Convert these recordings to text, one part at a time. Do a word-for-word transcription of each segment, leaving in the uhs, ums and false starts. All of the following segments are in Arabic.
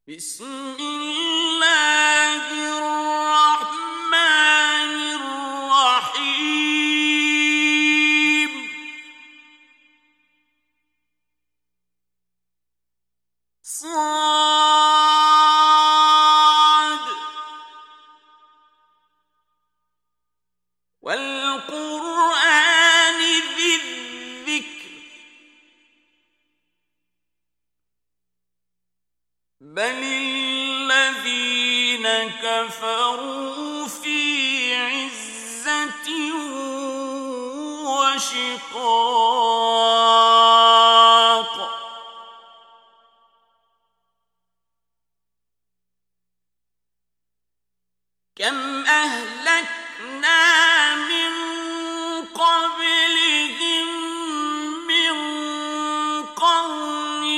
بسم الله الرحمن الرحيم صاد والقرآن ذي الذكر بل الذين كفروا في عزة وشقاق كم أهلكنا من قبلهم من قرن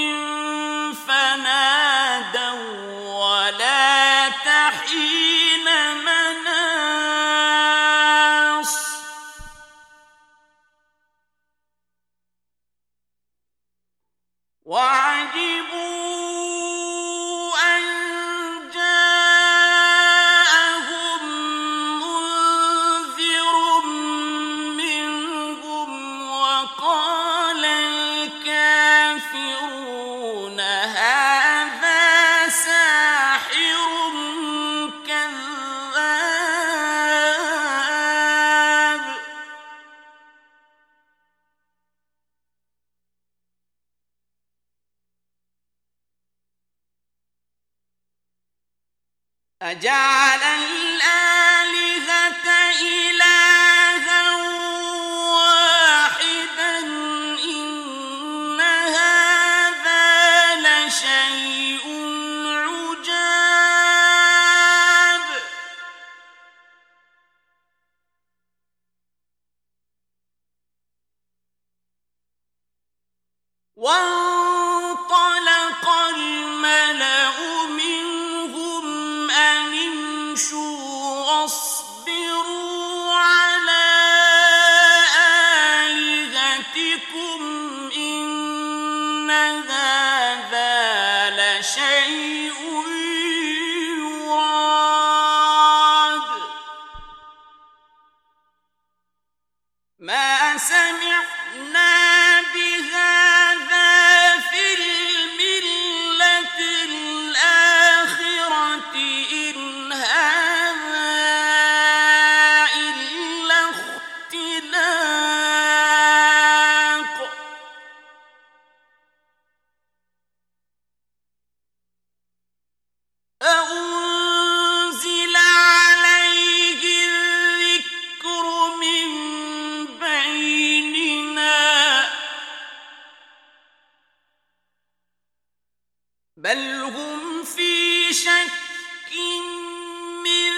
فنادوا ولا تحين مناص وعجبوا أن جاءهم منذر منهم وقال الكافرون هذا ساحر كذاب أجعل الآلهة إلها واحدا إن هذا لشيء عجاب وانطلق الملأ منهم أن امشوا واصبروا على آلهتكم إن هذا لشيء يراد ما سمعنا بهذا في الملة الآخرة إن هذا إلا اختلاق أأنزل عليه الذكر من بيننا بل هم في شك من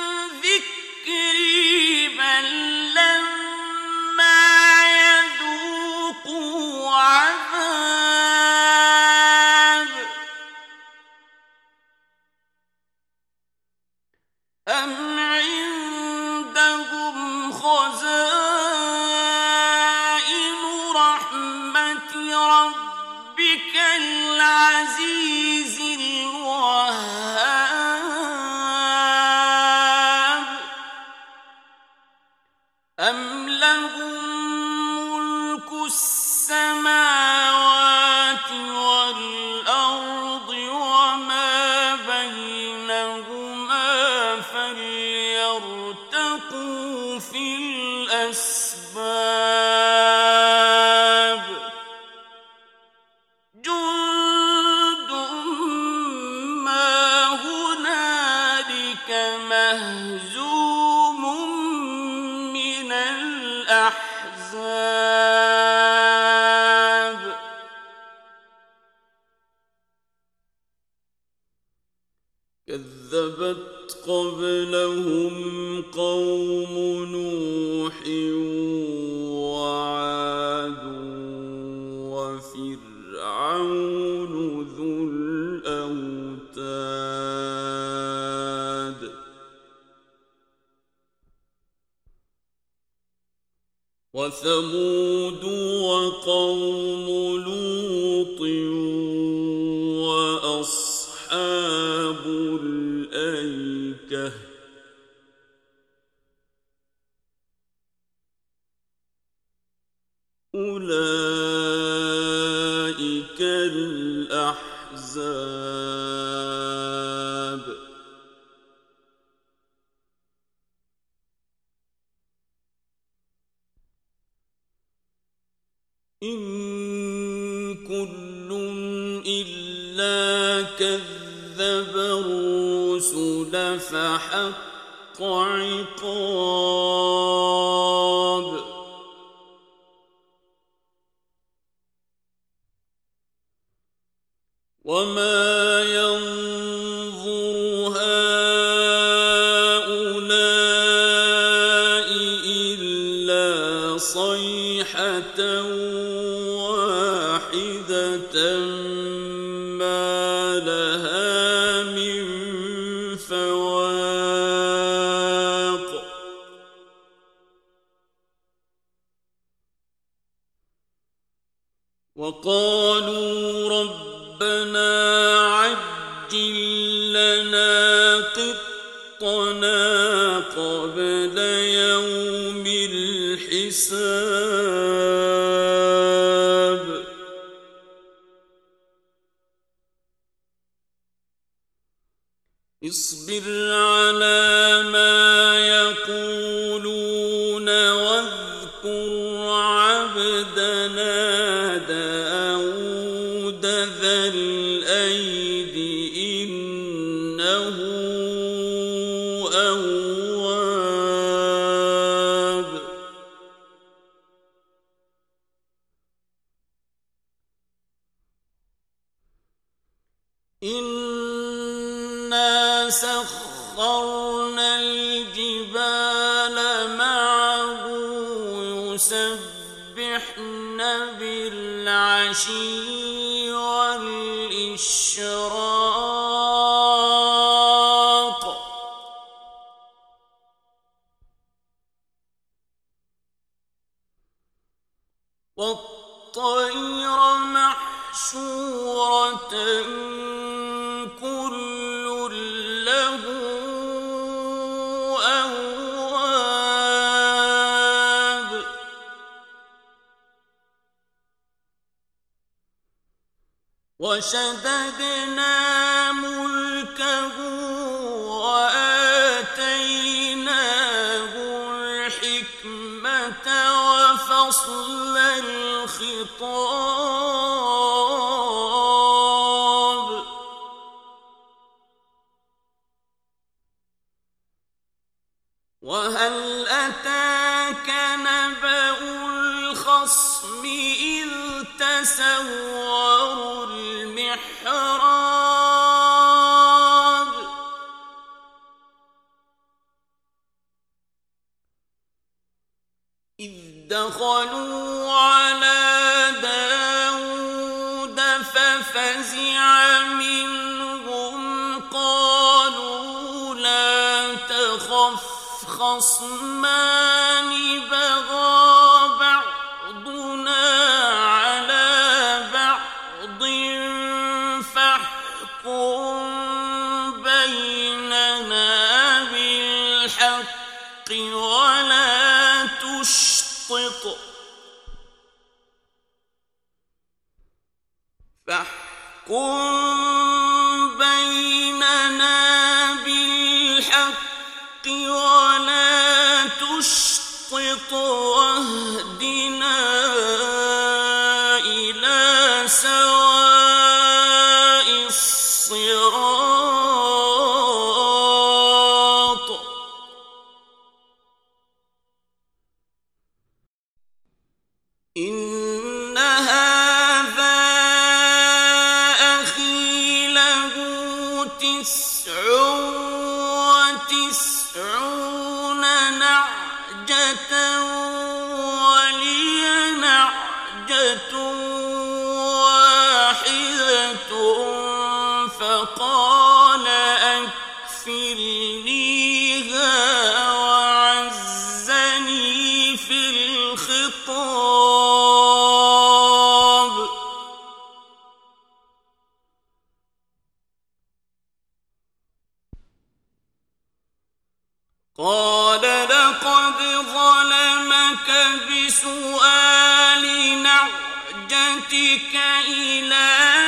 ذكري بل لما يذوقوا عذاب أم عندهم خزائن رحمة ربك العزيز الوهاب أم لهم ملك السماوات والأرض وما بينهما فليرتقوا في الأسباب جند ما هنالك مهزوم من الأحزاب كذبت قبلهم قوم نوح وعاد وفرعون ذو الأوتاد وثمود وقوم لوط وأصحاب أصحاب الأيكة أولئك الأحزاب إن كل إلا كذب الرسل فحق عقاب وما ينظر هؤلاء إلا صيحة واحدة ما لها من فواق وقالوا ربنا عجل لنا قطنا قبل يوم الحساب اصبر على ما يقولون واذكر عبدنا داود ذا الأيد إنه أواب إنا سخرنا الجبال معه يسبحن بالعشي والإشراق والطير محشورة كل له أواب وشددنا ملكه وآتيناه الحكمة وفصل الخطاب وهل أتاك نبأ الخصم إذ تسوروا المحراب إذ دخلوا على داود ففزع منهم قالوا لا تخف خصمان بغى بعضنا على بعض فاحكم بيننا بالحق ولا تشطط فاحكم بيننا بالحق ولا تشطط واهدنا إلى سواء الصراط إن هذا أخي له تسع وتسعون نعجة ولي نعجة واحدة فقال أكفلنيها وعزني في الخطاب قال لقد ظلمك بسؤال نعجتك إلى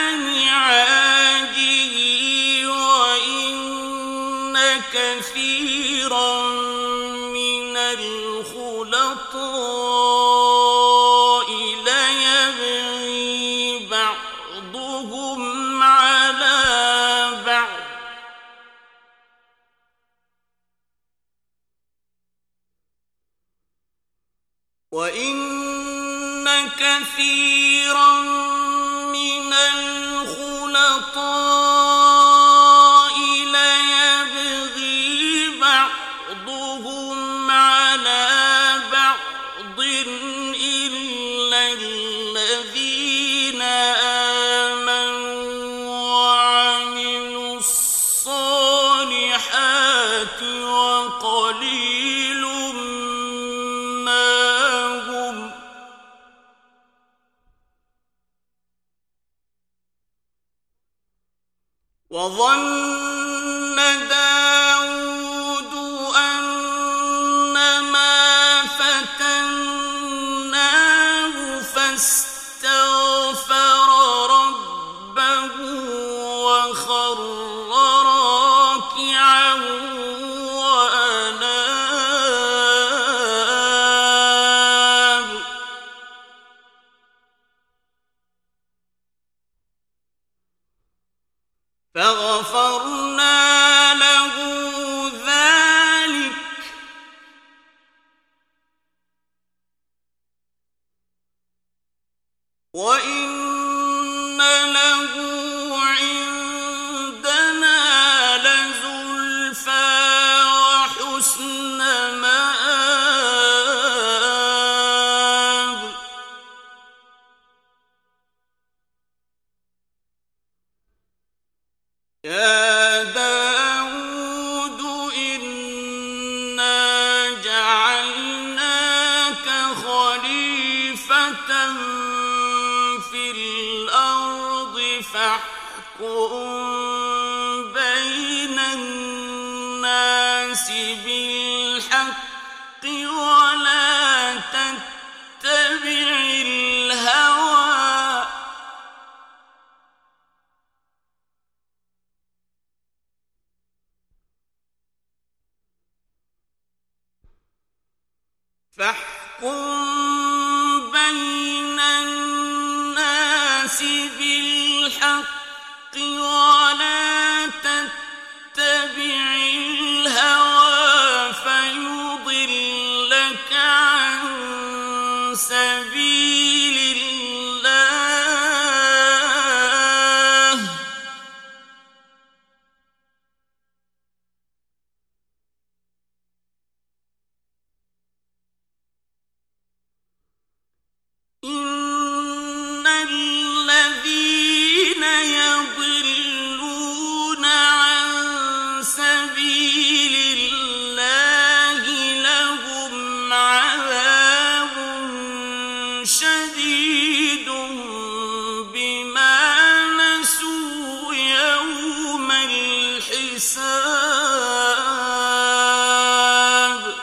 نعاجه وإن كثيرا من الخلطاء ليبغي بعضهم على بعض وَإِنَّ كَثِيرًا مِنَ الْخُلَطَاءِ لَيَبْغِي بَعْضُهُمْ عَلَى بَعْضٍ إِلَّا الَّذِينَ آمَنُوا وَعَمِلُوا الصَّالِحَاتِ وَقَلِيلٌ وظن داود أنما فتناه فاستغفر ربه وخر راكعا وأناب فغفرنا له ذلك وإن له عندنا لزلفى وحسن مآب يا داود إنا جعلناك خليفة في الأرض فاحكم بين الناس بالحق ولا تتبع الهوى فاحكم بين الناس بالحق ولا تتبع الهوى فيضلك عن سبيل الله إن الذين يضلون عن سبيل الله لهم عذاب شديد بما نسوا يوم الحساب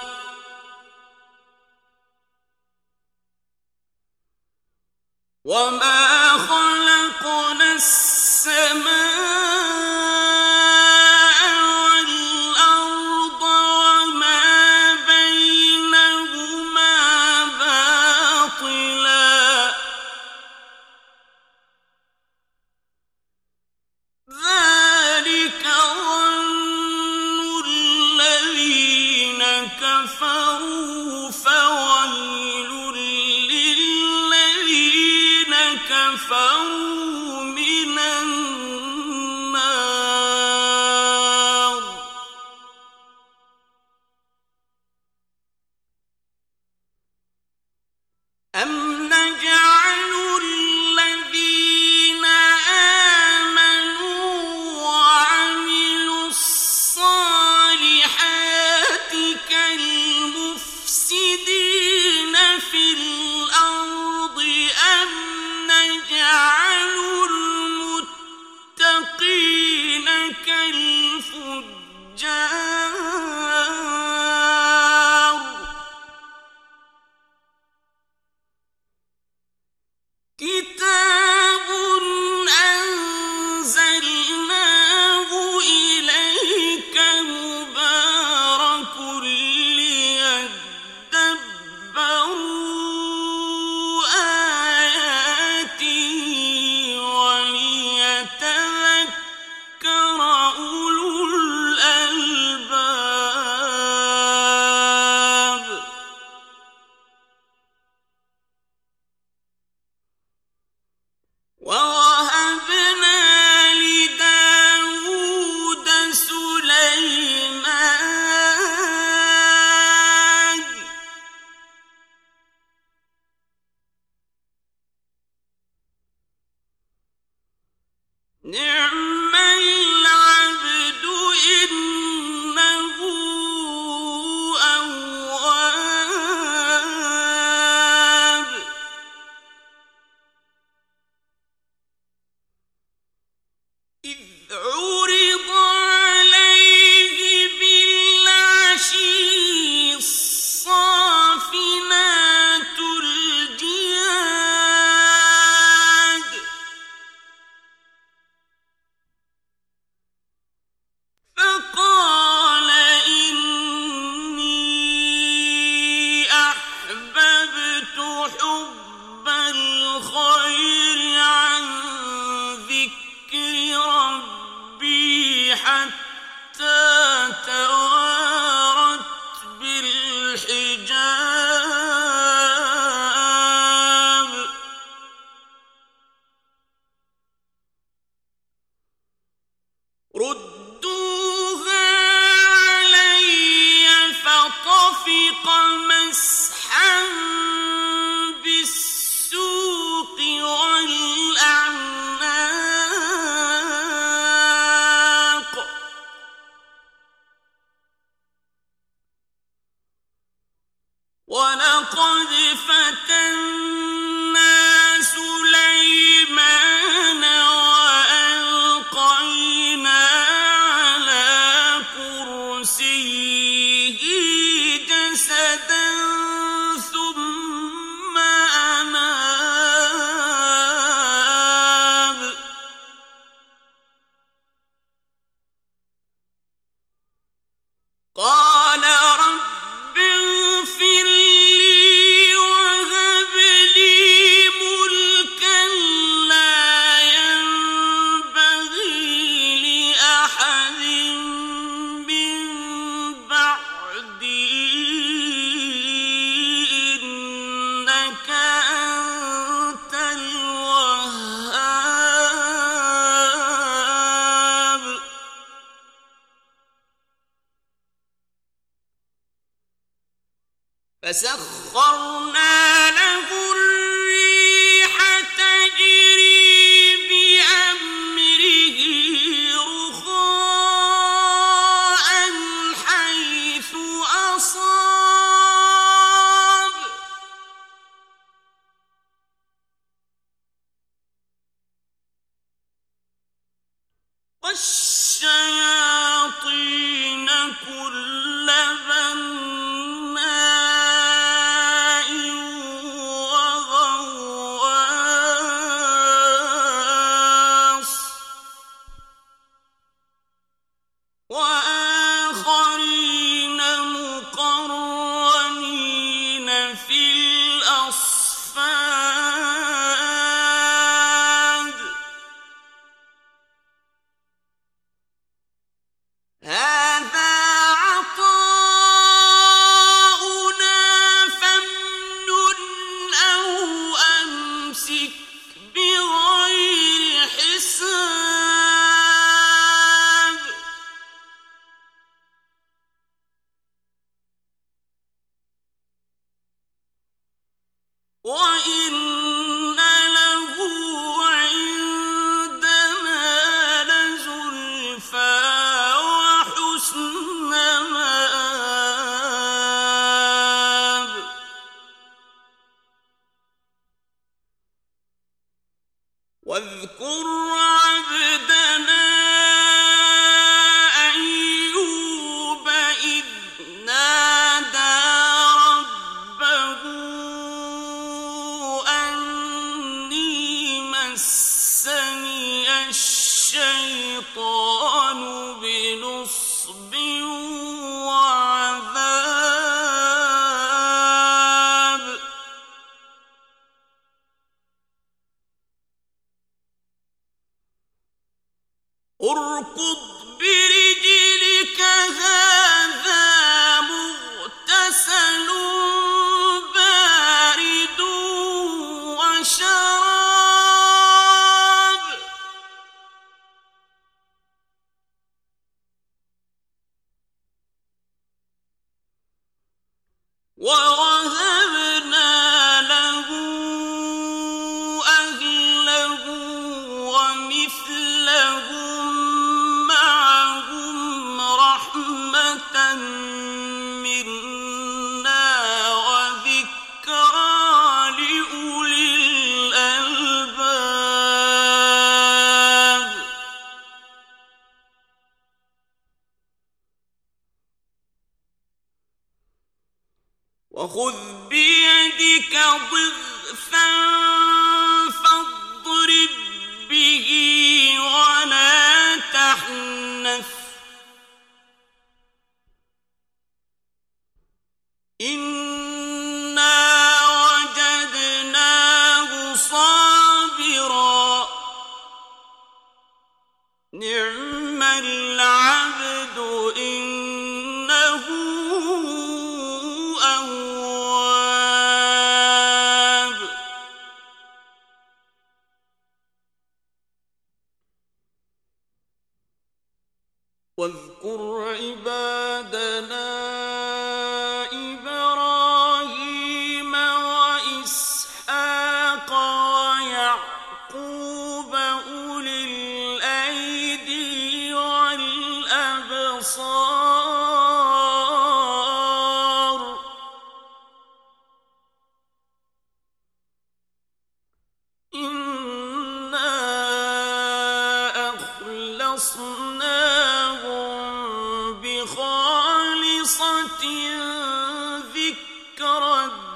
وما خلقنا السماء والأرض وما بينهما باطلا ذلك ظن الذين كفروا فويل للذين حتى توارت بالحجاب ردوها علي فطفق مسحا بالسوق والأعناق ولقد فتنا سليمان وألقينا على كرسيه جسدا ثم أناب قال رب اغفر لي وهب لي ملكا لا ينبغي لأحد من بعدي إنك أنت الوهاب فسخرنا له الريح تجري بأمره رخاء حيث أصاب والشياطين كل بناء وغواص وآخرين مقرنين في الأصفاد هذا عطاؤنا فامنن أو أمسك بغير حساب وإن له عندنا لزلفى وحسن مآب واذكر عبدنا أيوب إذ نادى ربه أني مسني الشيطان بنصب وعذاب اركض برجلك هذا مغتسل بارد وشراب ووهبنا له أهله ومثلهم معهم رحمة منا وذكرى لأولي الألباب وخذ بيدك ضغثا فاضرب به ولا تحنث إنا وجدناه صابرا نعم العبد واذكر عبادنا إبراهيم وإسحاق ويعقوب أولي الأيدي والأبصار إنا أخلصناهم بخالصة ذكرى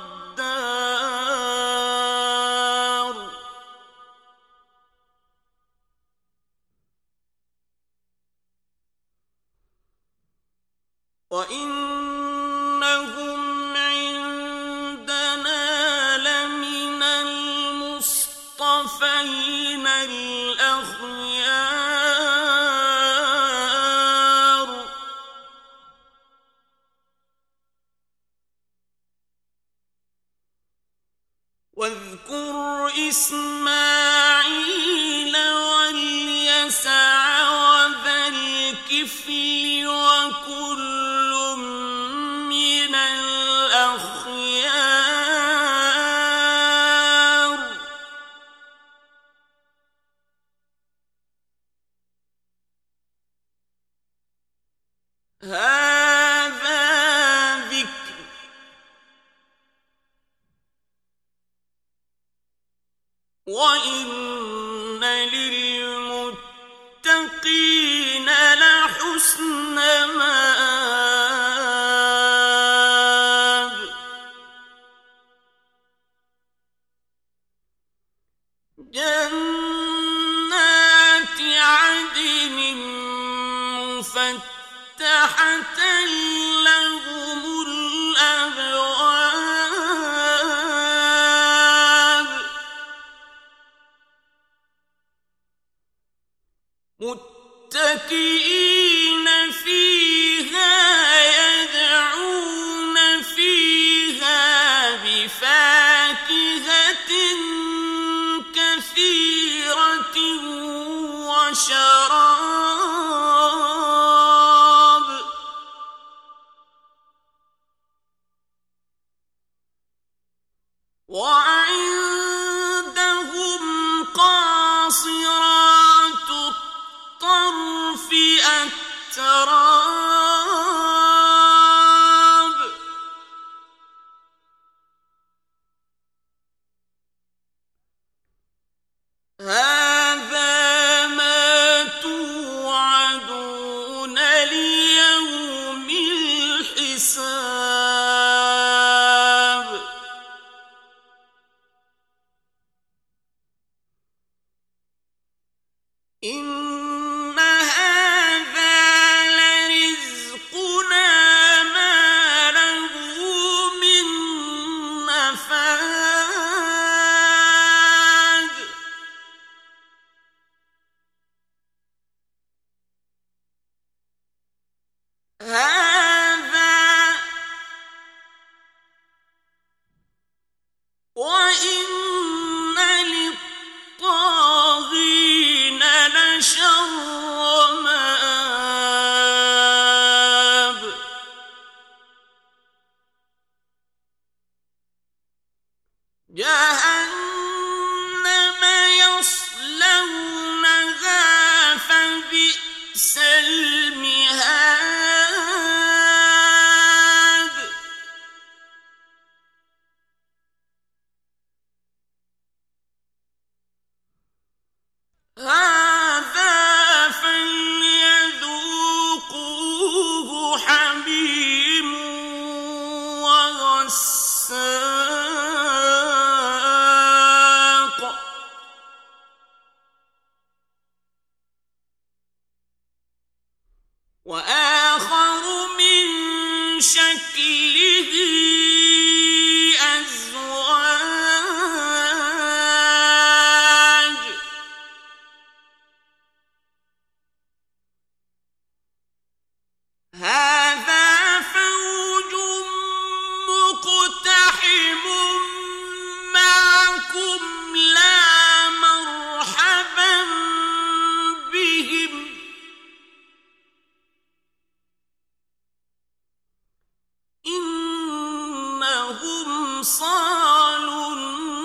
الدار وإنهم عندنا لمن المصطفين الأخيار واذكر إسماعيل واليسع وذا الكفل وكل من الأخيار هذا ذكر وإن للمتقين لحسن مآب جنات عدن مفتحة لهم الأبواب متكئين فيها يدعون فيها بفاكهة كثيرة وشراب وعندهم قاصرات الطرف أتراب هذا ما توعدون ليوم الحساب إن هذا لرزقنا ما له من نفاد هذا وإن للطاغين لشر مآب جهنم يصلونها فبئس المهاد هذا فليذوقوه حميم وغساق وآخر من شكله أزواج هذا فوج مقتحم معكم لا مرحبا بهم صَالُو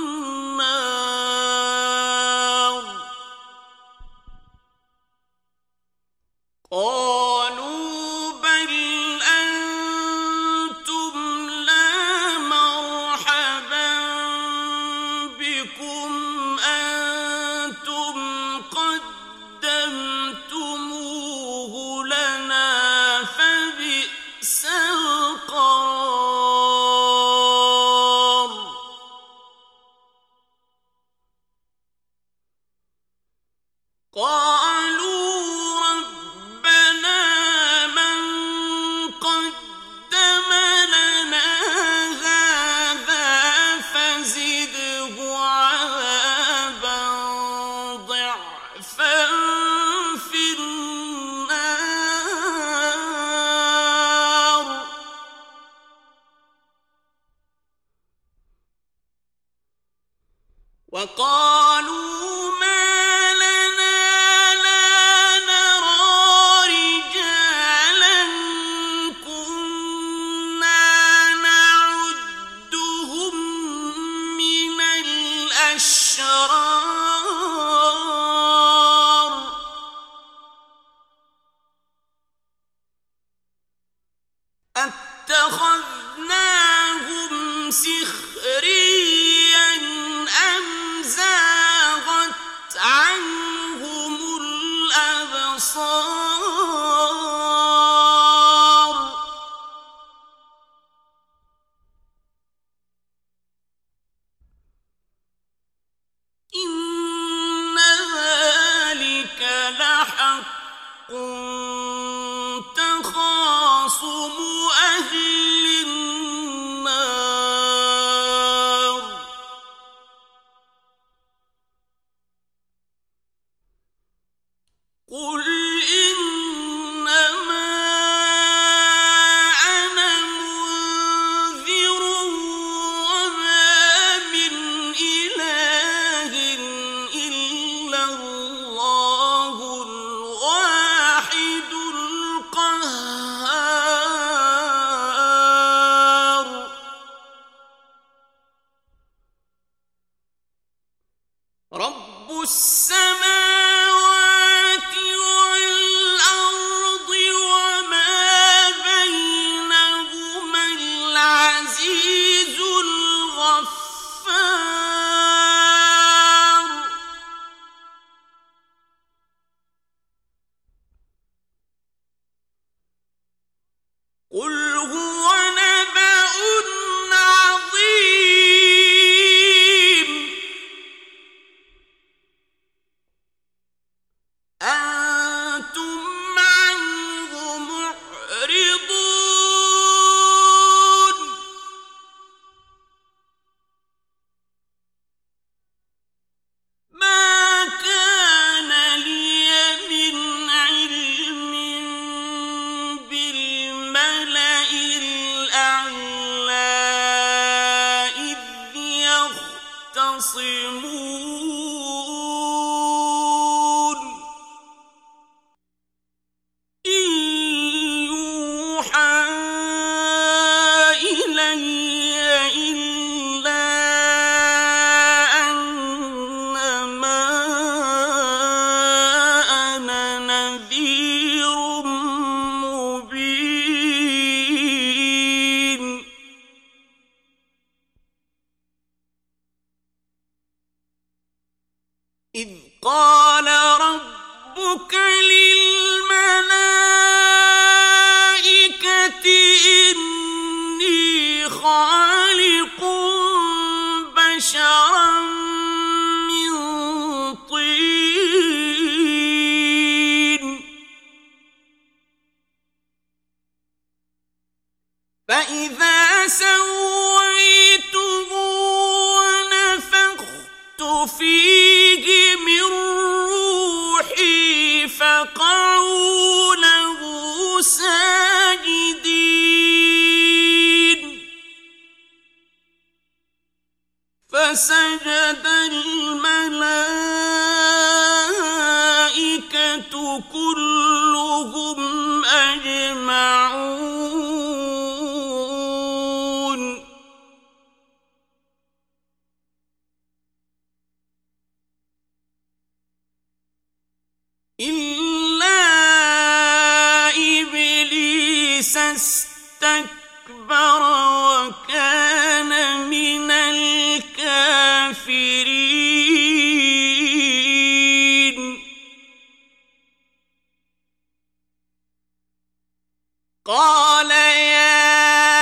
النَّارِ قَالُوا بَلْ أَنتُمْ لَا مَرْحَبًا بِكُمْ أَنتُمْ قَدَّمْتُمُوهُ لَنَا فَبِئْسَ الْقَرَارُ قَالُوا رَبَّنَا مَنْ قَدَّمَ لَنَا هَٰذَا فَزِدْهُ عَذَابًا ضِعْفًا فِي النَّارِ وَقَالُوا مَا لَنَا لَا نَرَىٰ رِجَالًا كُنَّا نَعُدُّهُم مِّنَ الْأَشْرَارِ أَتَّخَذْنَاهُمْ سِخْرِيًّا أَمْ زَاغَتْ عَنْهُمُ الْأَبْصَارُ إِنَّ ذَلِكَ لَحَقٌّ تَخَاصُمُ أَهْلِ النَّارِ قُلْ إِنَّمَا أَنَا مُنذِرٌ وَمَا مِنْ إِلَٰهٍ إِلَّا اللَّهُ الْوَاحِدُ الْقَهَّارُ رَبُّ السَّمَاوَاتِ وَالْأَرْضِ وَمَا بَيْنَهُمَا الْعَزِيزُ الْغَفَّارُ قُلْ هُوَ نَبَأٌ عَظِيمٌ أَنتُمْ عَنْهُ مُعْرِضُونَ مَا كَانَ لِيَ مِنْ عِلْمٍ بِالْمَلَإِ الْأَعْلَىٰ إِذْ يَخْتَصِمُونَ إِن يُوحَىٰ إِلَيَّ إِلَّا أَنَّمَا أَنَا نَذِيرٌ مُّبِينٌ إِذْ قَالَ رَبُّكَ لِلْمَلَائِكَةِ إِنِّي خَالِقٌ بَشَرًا مِّن طِينٍ فَإِذَا سَوَّيْتُهُ وَنَفَخْتُ فِيهِ مِن رُّوحِي فَقَعُوا لَهُ سَاجِدِينَ فَسَجَدَ الْمَلَائِكَةُ كُلُّهُمْ أَجْمَعُونَ استكبر وكان من الكافرين قال يا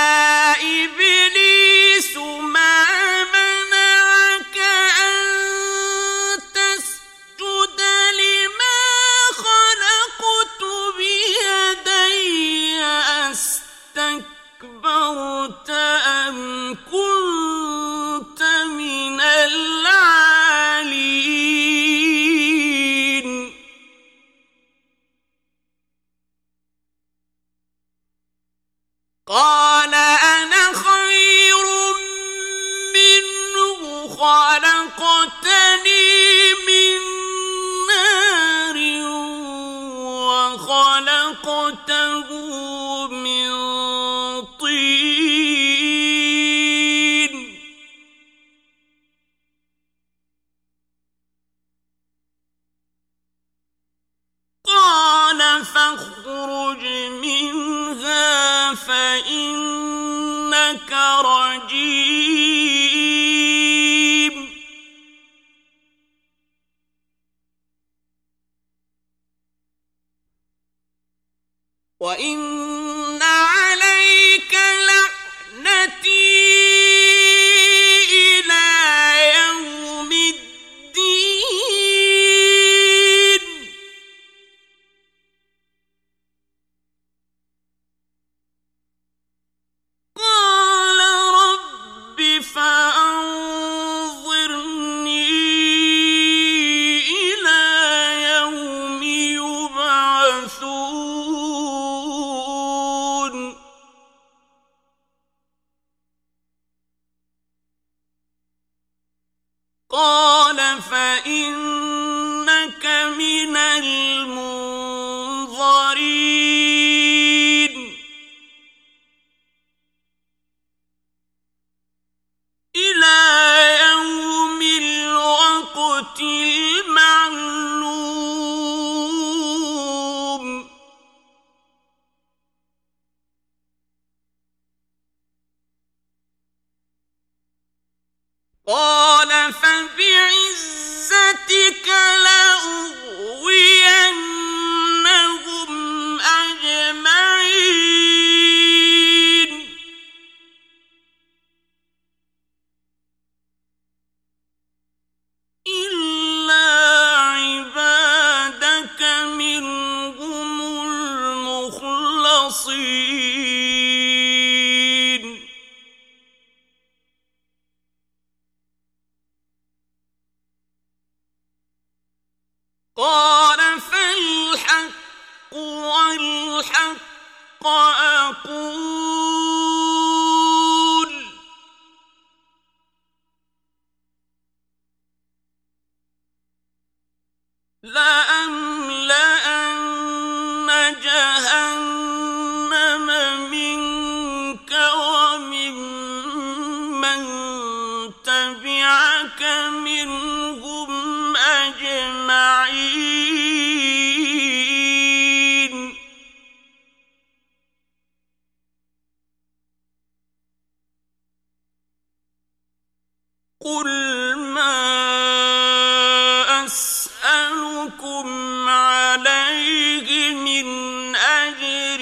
إبليس ما منعك أن تسجد لما خلقت بيدي أستكبرت أم كنت من العالين قال أنا خير منه خلقتني من نار وخلقته من طين قال فاخرج منها فإنك رجيم وإن عليك لعنتي إلى يوم الدين قال رب فأنظرني إلى يوم يبعثون قال فإنك من المنظرين إلى يوم الوقت المعلوم قال فبعزتك لأغوينهم أجمعين إلا عبادك منهم المخلصين قال فالحق والحق أقول لأملأن جهنم منك وممن تبعك منهم أجمعين قل ما أسألكم عليه من أجر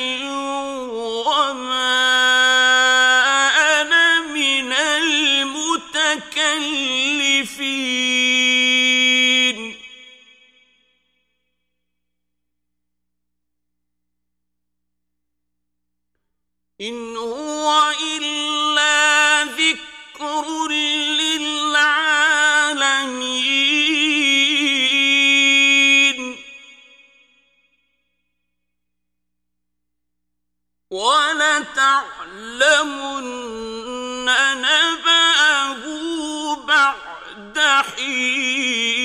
وما أنا من المتكلفين إن هو إلا ذكر للعالمين ولتعلمن نبأه بعد حين